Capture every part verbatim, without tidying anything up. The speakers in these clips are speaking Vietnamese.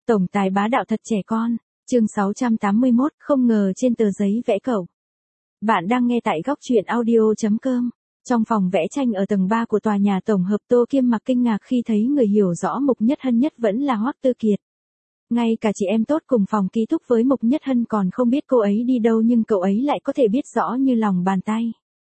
Tổng tài bá đạo thật trẻ con, chương sáu trăm tám mươi mốt, không ngờ trên tờ giấy vẽ cậu. Bạn đang nghe tại góc truyện audio.com. Trong phòng vẽ tranh ở tầng ba của tòa nhà tổng hợp, Tô Kiêm Mặc kinh ngạc khi thấy người hiểu rõ Mục Nhất Hân nhất vẫn là Hoắc Tư Kiệt. Ngay cả chị em tốt cùng phòng ký túc với Mục Nhất Hân còn không biết cô ấy đi đâu, nhưng cậu ấy lại có thể biết rõ như lòng bàn tay.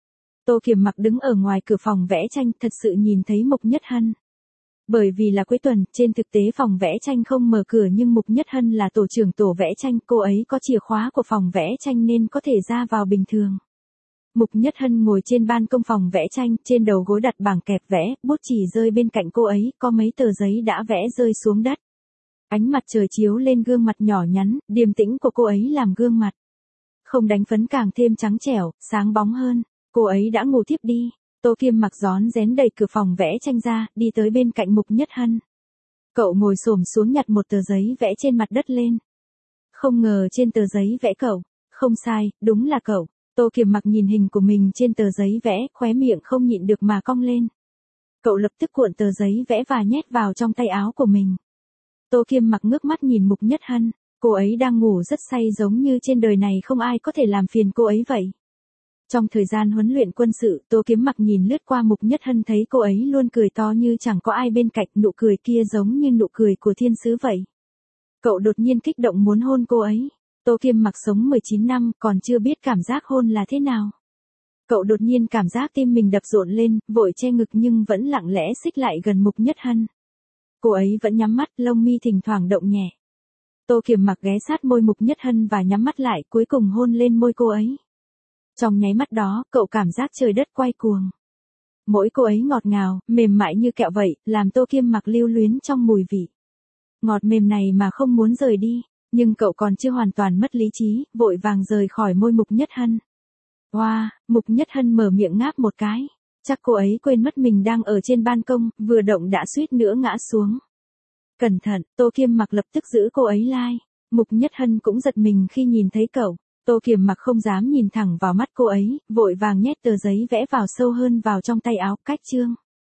Tô Kiêm Mặc đứng ở ngoài cửa phòng vẽ tranh, thật sự nhìn thấy Mục Nhất Hân. Bởi vì là cuối tuần, trên thực tế phòng vẽ tranh không mở cửa, nhưng Mục Nhất Hân là tổ trưởng tổ vẽ tranh, cô ấy có chìa khóa của phòng vẽ tranh nên có thể ra vào bình thường. Mục Nhất Hân ngồi trên ban công phòng vẽ tranh, trên đầu gối đặt bảng kẹp vẽ, bút chì rơi bên cạnh cô ấy, có mấy tờ giấy đã vẽ rơi xuống đất. Ánh mặt trời chiếu lên gương mặt nhỏ nhắn, điềm tĩnh của cô ấy làm gương mặt không đánh phấn càng thêm trắng trẻo, sáng bóng hơn. Cô ấy đã ngủ thiếp đi. Tô Kiêm Mặc rón rén đẩy cửa phòng vẽ tranh ra, đi tới bên cạnh Mục Nhất Hân. Cậu ngồi xổm xuống nhặt một tờ giấy vẽ trên mặt đất lên. Không ngờ trên tờ giấy vẽ cậu. Không sai, đúng là cậu. Tô Kiêm Mặc nhìn hình của mình trên tờ giấy vẽ, khóe miệng không nhịn được mà cong lên. Cậu lập tức cuộn tờ giấy vẽ và nhét vào trong tay áo của mình. Tô Kiêm Mặc ngước mắt nhìn Mục Nhất Hân, cô ấy đang ngủ rất say, giống như trên đời này không ai có thể làm phiền cô ấy vậy. Trong thời gian huấn luyện quân sự, Tô Kiêm Mặc nhìn lướt qua Mục Nhất Hân thấy cô ấy luôn cười to như chẳng có ai bên cạnh, nụ cười kia giống như nụ cười của thiên sứ vậy. Cậu đột nhiên kích động muốn hôn cô ấy. Tô Kiêm Mặc sống mười chín năm, còn chưa biết cảm giác hôn là thế nào. Cậu đột nhiên cảm giác tim mình đập rộn lên, vội che ngực nhưng vẫn lặng lẽ xích lại gần Mục Nhất Hân. Cô ấy vẫn nhắm mắt, lông mi thỉnh thoảng động nhẹ. Tô Kiêm Mặc ghé sát môi Mục Nhất Hân và nhắm mắt lại, cuối cùng hôn lên môi cô ấy. Trong nháy mắt đó, cậu cảm giác trời đất quay cuồng. Mỗi cô ấy ngọt ngào, mềm mại như kẹo vậy, làm Tô Kiêm Mặc lưu luyến trong mùi vị ngọt mềm này mà không muốn rời đi. Nhưng cậu còn chưa hoàn toàn mất lý trí, vội vàng rời khỏi môi Mục Nhất Hân. Wow, Mục Nhất Hân mở miệng ngáp một cái. Chắc cô ấy quên mất mình đang ở trên ban công, vừa động đã suýt nữa ngã xuống. Cẩn thận, Tô Kiêm Mặc lập tức giữ cô ấy lai. Mục Nhất Hân cũng giật mình khi nhìn thấy cậu. Tô Kiêm Mặc không dám nhìn thẳng vào mắt cô ấy, vội vàng nhét tờ giấy vẽ vào sâu hơn vào trong tay áo, cách chương.